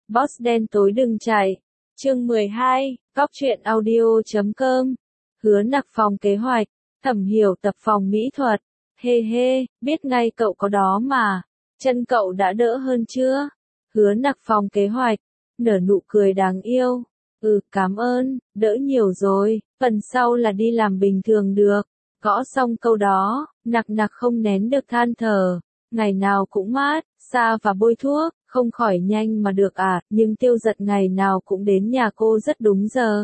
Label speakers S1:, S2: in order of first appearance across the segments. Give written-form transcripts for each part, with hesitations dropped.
S1: Boss đen tối đừng chạy. Chương 12, Cóc truyện audio.com. Hứa Nặc phòng kế hoạch, Thẩm Hiểu tập phòng mỹ thuật. Hê hê, biết ngay cậu có đó mà. Chân cậu đã đỡ hơn chưa? Hứa Nặc phòng kế hoạch, nở nụ cười đáng yêu. Cảm ơn, đỡ nhiều rồi, phần sau là đi làm bình thường được. Gõ xong câu đó, Nặc không nén được than thở. Ngày nào cũng mát, xa và bôi thuốc, không khỏi nhanh mà được à, nhưng Tiêu Giật ngày nào cũng đến nhà cô rất đúng giờ.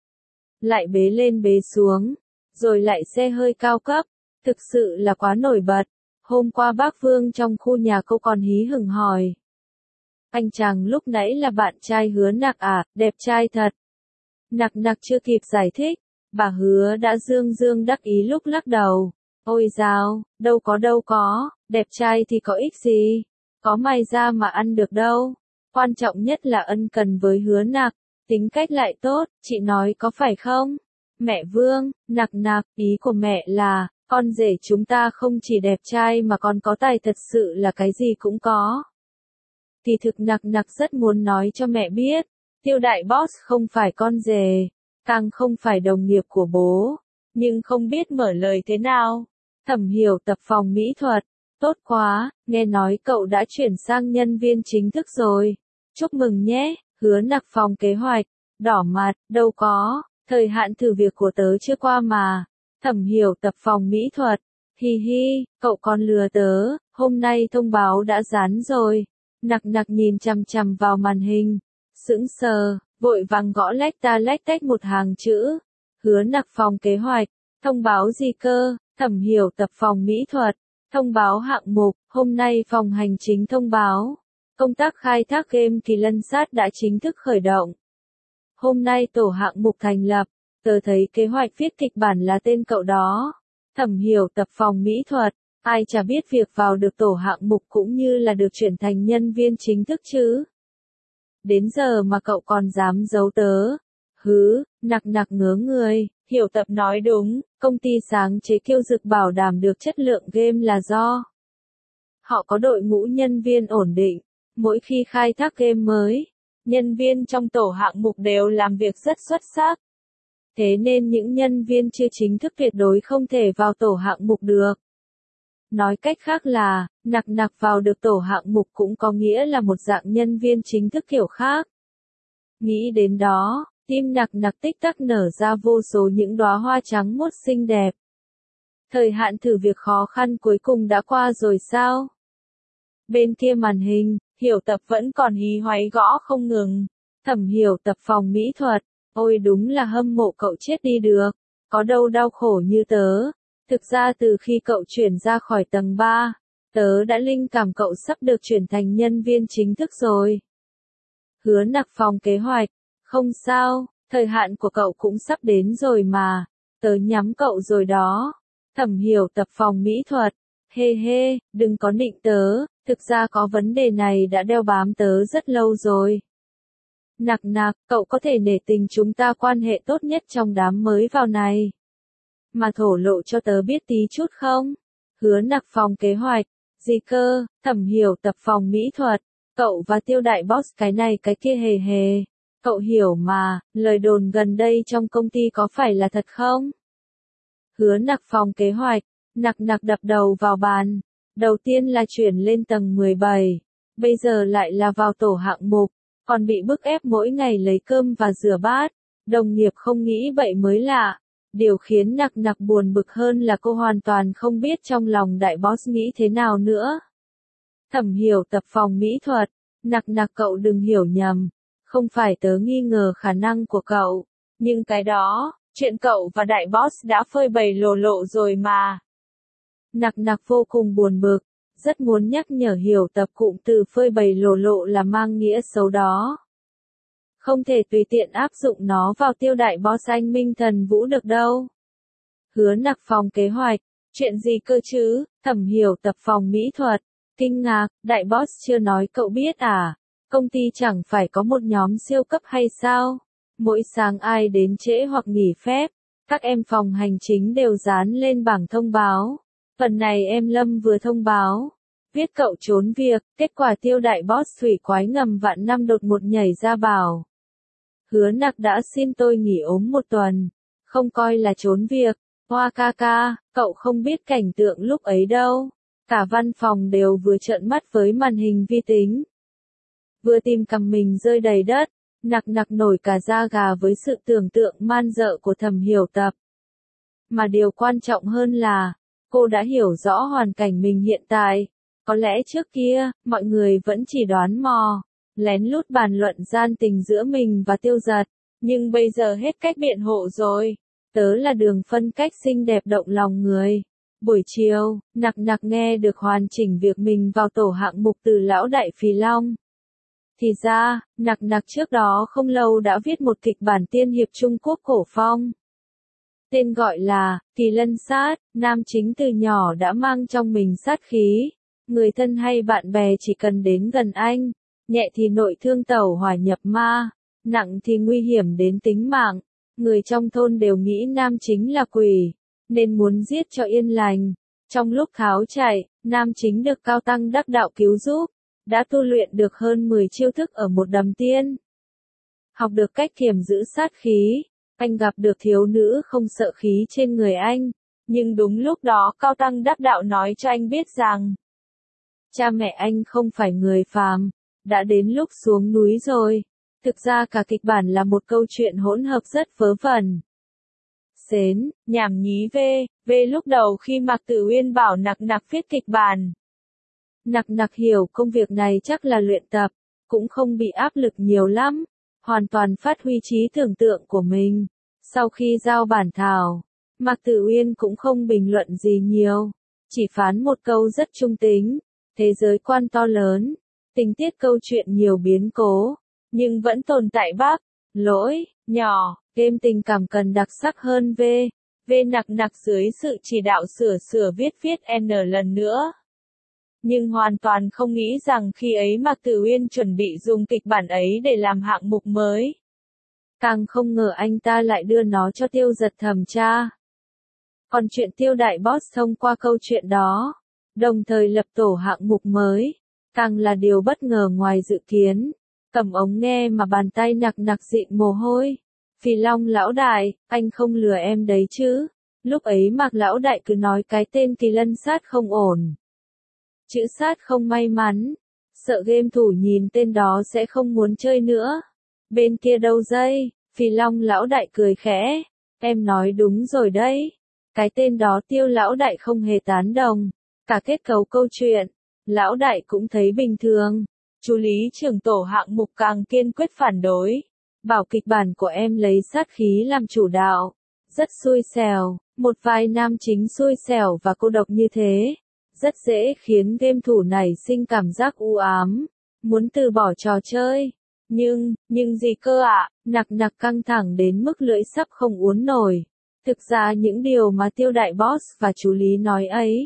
S1: Lại bế lên bế xuống, rồi lại xe hơi cao cấp, thực sự là quá nổi bật. Hôm qua bác Vương trong khu nhà cô còn hí hửng hỏi. Anh chàng lúc nãy là bạn trai Hứa Nặc à, đẹp trai thật. Nặc chưa kịp giải thích, bà Hứa đã dương đắc ý lúc lắc đầu. Ôi dào, đâu có, đẹp trai thì có ích gì, có mày ra mà ăn được đâu. Quan trọng nhất là ân cần với Hứa Nặc, tính cách lại tốt, chị nói có phải không? Mẹ Vương, Nặc, ý của mẹ là, con rể chúng ta không chỉ đẹp trai mà còn có tài thật sự là cái gì cũng có. Kỳ thực Nặc rất muốn nói cho mẹ biết, Tiêu đại boss không phải con rể, càng không phải đồng nghiệp của bố, nhưng không biết mở lời thế nào. Thẩm Hiểu tập phòng mỹ thuật, tốt quá, nghe nói cậu đã chuyển sang nhân viên chính thức rồi. Chúc mừng nhé, Hứa Nặc phòng kế hoạch, đỏ mặt, đâu có, thời hạn thử việc của tớ chưa qua mà. Thẩm Hiểu tập phòng mỹ thuật, hi hi, cậu còn lừa tớ, hôm nay thông báo đã dán rồi. Nặc nhìn chằm vào màn hình, sững sờ, vội vàng gõ lách tách một hàng chữ. Hứa Nặc phòng kế hoạch, thông báo gì cơ? Thẩm Hiểu tập phòng mỹ thuật, thông báo hạng mục, hôm nay phòng hành chính thông báo. Công tác khai thác game Kỳ Lân Sát đã chính thức khởi động. Hôm nay tổ hạng mục thành lập, tớ thấy kế hoạch viết kịch bản là tên cậu đó. Thẩm Hiểu tập phòng mỹ thuật, ai chả biết việc vào được tổ hạng mục cũng như là được chuyển thành nhân viên chính thức chứ. Đến giờ mà cậu còn dám giấu tớ. Nặc ngớ người. Hiểu tập nói đúng, công ty sáng chế Kiêu Dực bảo đảm được chất lượng game là do họ có đội ngũ nhân viên ổn định, mỗi khi khai thác game mới, nhân viên trong tổ hạng mục đều làm việc rất xuất sắc. Thế nên những nhân viên chưa chính thức tuyệt đối không thể vào tổ hạng mục được. Nói cách khác là, Nặc vào được tổ hạng mục cũng có nghĩa là một dạng nhân viên chính thức kiểu khác. Nghĩ đến đó, tim Nặc tích tắc nở ra vô số những đóa hoa trắng muốt xinh đẹp. Thời hạn thử việc khó khăn cuối cùng đã qua rồi sao? Bên kia màn hình, Hiểu tập vẫn còn hí hoáy gõ không ngừng. Thẩm Hiểu tập phòng mỹ thuật, ôi đúng là hâm mộ cậu chết đi được, có đâu đau khổ như tớ. Thực ra từ khi cậu chuyển ra khỏi tầng 3, tớ đã linh cảm cậu sắp được chuyển thành nhân viên chính thức rồi. Hứa Nặc phòng kế hoạch, không sao, thời hạn của cậu cũng sắp đến rồi mà, tớ nhắm cậu rồi đó. Thẩm Hiểu tập phòng mỹ thuật, hê hê, đừng có nịnh tớ, thực ra có vấn đề này đã đeo bám tớ rất lâu rồi. Nặc, cậu có thể nể tình chúng ta quan hệ tốt nhất trong đám mới vào này mà thổ lộ cho tớ biết tí chút không? Hứa Nặc phòng kế hoạch, gì cơ? Thẩm Hiểu tập phòng mỹ thuật, cậu và Tiêu đại boss cái này cái kia hề hề. Cậu hiểu mà, lời đồn gần đây trong công ty có phải là thật không? Hứa Nặc phòng kế hoạch, Nặc đập đầu vào bàn. Đầu tiên là chuyển lên tầng 17, bây giờ lại là vào tổ hạng mục, còn bị bức ép mỗi ngày lấy cơm và rửa bát. Đồng nghiệp không nghĩ vậy mới lạ. Điều khiến Nặc buồn bực hơn là cô hoàn toàn không biết trong lòng đại boss nghĩ thế nào nữa. Thẩm Hiểu tập phòng mỹ thuật, Nặc cậu đừng hiểu nhầm, không phải tớ nghi ngờ khả năng của cậu, nhưng cái đó, chuyện cậu và đại boss đã phơi bày lộ rồi mà. Nặc vô cùng buồn bực, rất muốn nhắc nhở Hiểu tập cụm từ phơi bày lộ là mang nghĩa xấu đó. Không thể tùy tiện áp dụng nó vào Tiêu đại boss anh Minh Thần Vũ được đâu. Hứa Nặc phòng kế hoạch, chuyện gì cơ chứ? Thẩm Hiểu tập phòng mỹ thuật, kinh ngạc, đại boss chưa nói cậu biết à? Công ty chẳng phải có một nhóm siêu cấp hay sao? Mỗi sáng ai đến trễ hoặc nghỉ phép, các em phòng hành chính đều dán lên bảng thông báo. Phần này em Lâm vừa thông báo. viết cậu trốn việc, kết quả Tiêu đại boss thủy quái ngầm vạn năm đột một nhảy ra bảo. Hứa Nặc đã xin tôi nghỉ ốm 1 tuần, không coi là trốn việc. Hoa ca ca, cậu không biết cảnh tượng lúc ấy đâu. Cả văn phòng đều vừa trợn mắt với màn hình vi tính. Vừa tìm cầm mình rơi đầy đất, Nặc nổi cả da gà với sự tưởng tượng man dợ của Thẩm Hiểu Tập. Mà điều quan trọng hơn là, cô đã hiểu rõ hoàn cảnh mình hiện tại. Có lẽ trước kia, mọi người vẫn chỉ đoán mò, lén lút bàn luận gian tình giữa mình và Tiêu Giật. Nhưng bây giờ hết cách biện hộ rồi. Tớ là đường phân cách xinh đẹp động lòng người. Buổi chiều, Nặc nghe được hoàn chỉnh việc mình vào tổ hạng mục từ lão đại Phì Long. Thì ra, Nặc trước đó không lâu đã viết một kịch bản tiên hiệp Trung Quốc cổ phong. Tên gọi là Kỳ Lân Sát, nam chính từ nhỏ đã mang trong mình sát khí. Người thân hay bạn bè chỉ cần đến gần anh, nhẹ thì nội thương tẩu hỏa nhập ma, nặng thì nguy hiểm đến tính mạng. Người trong thôn đều nghĩ nam chính là quỷ, nên muốn giết cho yên lành. Trong lúc tháo chạy, nam chính được cao tăng đắc đạo cứu giúp, đã tu luyện được hơn 10 chiêu thức ở một đầm tiên. Học được cách kiềm giữ sát khí, anh gặp được thiếu nữ không sợ khí trên người anh. Nhưng đúng lúc đó cao tăng đắc đạo nói cho anh biết rằng, cha mẹ anh không phải người phàm, đã đến lúc xuống núi rồi. Thực ra cả kịch bản là một câu chuyện hỗn hợp rất vớ vẩn. Xến, nhảm nhí về lúc đầu khi Mạc Tử Uyên bảo Nặc viết kịch bản. Nặc hiểu công việc này chắc là luyện tập, cũng không bị áp lực nhiều lắm, hoàn toàn phát huy trí tưởng tượng của mình. Sau khi giao bản thảo, Mạc Tử Uyên cũng không bình luận gì nhiều, chỉ phán một câu rất trung tính, thế giới quan to lớn, tình tiết câu chuyện nhiều biến cố, nhưng vẫn tồn tại lỗi nhỏ, game tình cảm cần đặc sắc hơn Nặc dưới sự chỉ đạo sửa viết N lần nữa. Nhưng hoàn toàn không nghĩ rằng khi ấy Mạc Tử Uyên chuẩn bị dùng kịch bản ấy để làm hạng mục mới. Càng không ngờ anh ta lại đưa nó cho Tiêu Giật thẩm tra. Còn chuyện Tiêu đại boss thông qua câu chuyện đó, đồng thời lập tổ hạng mục mới, càng là điều bất ngờ ngoài dự kiến. Cầm ống nghe mà bàn tay Nặc dịn mồ hôi. Phì Long lão đại, anh không lừa em đấy chứ. Lúc ấy Mạc lão đại cứ nói cái tên Kỳ Lân Sát không ổn. Chữ sát không may mắn. Sợ game thủ nhìn tên đó sẽ không muốn chơi nữa. Bên kia đâu dây, Phì Long lão đại cười khẽ. Em nói đúng rồi đấy. Cái tên đó Tiêu lão đại không hề tán đồng. Cả kết cấu câu chuyện, lão đại cũng thấy bình thường. Chú lý trưởng tổ hạng mục càng kiên quyết phản đối. Bảo kịch bản của em lấy sát khí làm chủ đạo. Rất xui xẻo, một vài nam chính xui xẻo và cô độc như thế. Rất dễ khiến game thủ nảy sinh cảm giác u ám. Muốn từ bỏ trò chơi. Nhưng gì cơ ạ? Nặc căng thẳng đến mức lưỡi sắp không uốn nổi. Thực ra những điều mà Tiêu đại boss và chú Lý nói ấy,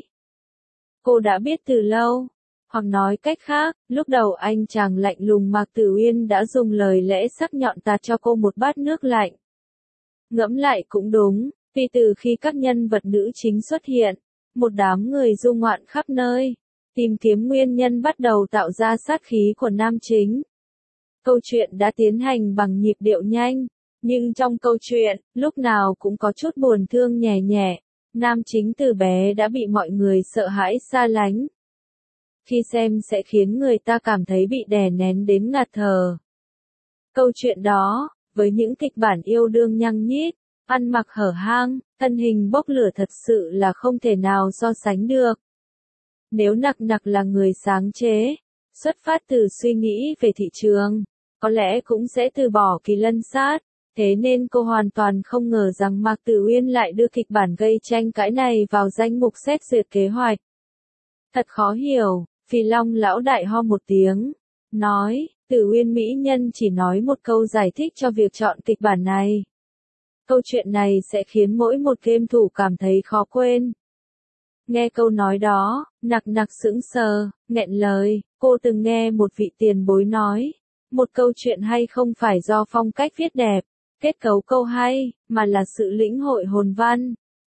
S1: cô đã biết từ lâu. Hoặc nói cách khác, lúc đầu anh chàng lạnh lùng Mạc Tử Uyên đã dùng lời lẽ sắc nhọn tạt cho cô một bát nước lạnh. Ngẫm lại cũng đúng, vì từ khi các nhân vật nữ chính xuất hiện, một đám người du ngoạn khắp nơi, tìm kiếm nguyên nhân bắt đầu tạo ra sát khí của nam chính. Câu chuyện đã tiến hành bằng nhịp điệu nhanh, nhưng trong câu chuyện, lúc nào cũng có chút buồn thương nhẹ nhẹ. Nam chính từ bé đã bị mọi người sợ hãi xa lánh. Khi xem sẽ khiến người ta cảm thấy bị đè nén đến ngạt thở. Câu chuyện đó, với những kịch bản yêu đương nhăng nhít, ăn mặc hở hang, thân hình bốc lửa thật sự là không thể nào so sánh được. Nếu Nặc là người sáng chế, xuất phát từ suy nghĩ về thị trường, có lẽ cũng sẽ từ bỏ Kỳ Lân Sát. Thế nên cô hoàn toàn không ngờ rằng Mạc Tử Uyên lại đưa kịch bản gây tranh cãi này vào danh mục xét duyệt kế hoạch. Thật khó hiểu, Phì Long lão đại ho một tiếng, nói, Tử Uyên mỹ nhân chỉ nói một câu giải thích cho việc chọn kịch bản này. Câu chuyện này sẽ khiến mỗi một game thủ cảm thấy khó quên. Nghe câu nói đó, Nặc sững sờ, nghẹn lời, cô từng nghe một vị tiền bối nói, một câu chuyện hay không phải do phong cách viết đẹp, kết cấu câu hay, mà là sự lĩnh hội hồn văn.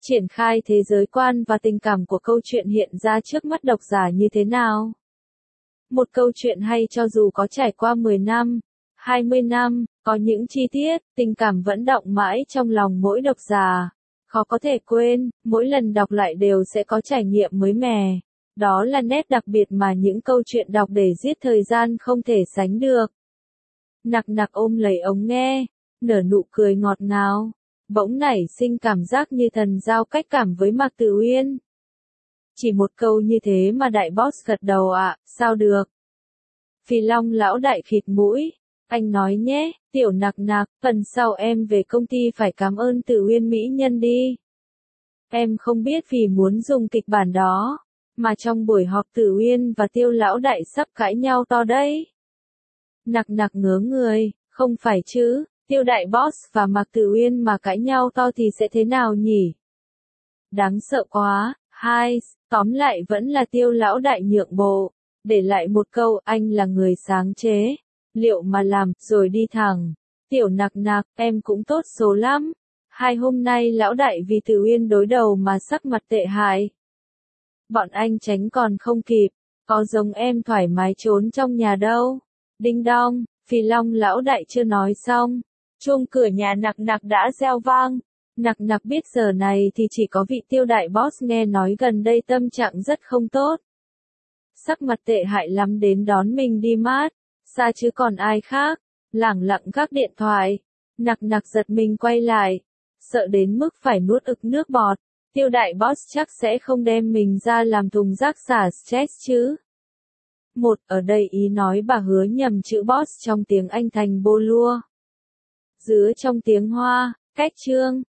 S1: triển khai thế giới quan và tình cảm của câu chuyện hiện ra trước mắt độc giả như thế nào. Một câu chuyện hay cho dù có trải qua 10 năm, 20 năm, có những chi tiết, tình cảm vẫn đọng mãi trong lòng mỗi độc giả. Khó có thể quên, mỗi lần đọc lại đều sẽ có trải nghiệm mới mẻ. Đó là nét đặc biệt mà những câu chuyện đọc để giết thời gian không thể sánh được. Nặc nặc ôm lấy ống nghe, nở nụ cười ngọt ngào, bỗng nảy sinh cảm giác như thần giao cách cảm với Mạc Tử Uyên. Chỉ một câu như thế mà đại boss gật đầu ạ, sao được. Phi Long lão đại khịt mũi, anh nói nhé, tiểu nặc nặc, phần sau em về công ty phải cảm ơn Tử Uyên mỹ nhân đi. Em không biết vì muốn dùng kịch bản đó, mà trong buổi họp Tử Uyên và Tiêu lão đại sắp cãi nhau to đấy. Nặc nặc ngớ người, không phải chứ, Tiêu đại boss và Mạc Tử Uyên mà cãi nhau to thì sẽ thế nào nhỉ? Đáng sợ quá, tóm lại vẫn là Tiêu lão đại nhượng bộ, để lại một câu anh là người sáng chế, liệu mà làm, rồi đi thẳng. Tiểu nặc nặc, em cũng tốt số lắm. Hôm nay lão đại vì Tử Uyên đối đầu mà sắc mặt tệ hại. Bọn anh tránh còn không kịp, có giống em thoải mái trốn trong nhà đâu. Đinh đong, Phi Long lão đại chưa nói xong, chuông cửa nhà nặc nặc đã reo vang. Nặc nặc biết giờ này thì chỉ có vị Tiêu đại boss nghe nói gần đây tâm trạng rất không tốt. Sắc mặt tệ hại lắm đến đón mình đi mát, xa chứ còn ai khác, lẳng lặng gác điện thoại. Nặc nặc giật mình quay lại, sợ đến mức phải nuốt ực nước bọt. Tiêu đại boss chắc sẽ không đem mình ra làm thùng rác xả stress chứ. Ở đây ý nói bà Hứa nhầm chữ boss trong tiếng Anh thành bô lua. Giữa trong tiếng Hoa, cách chương.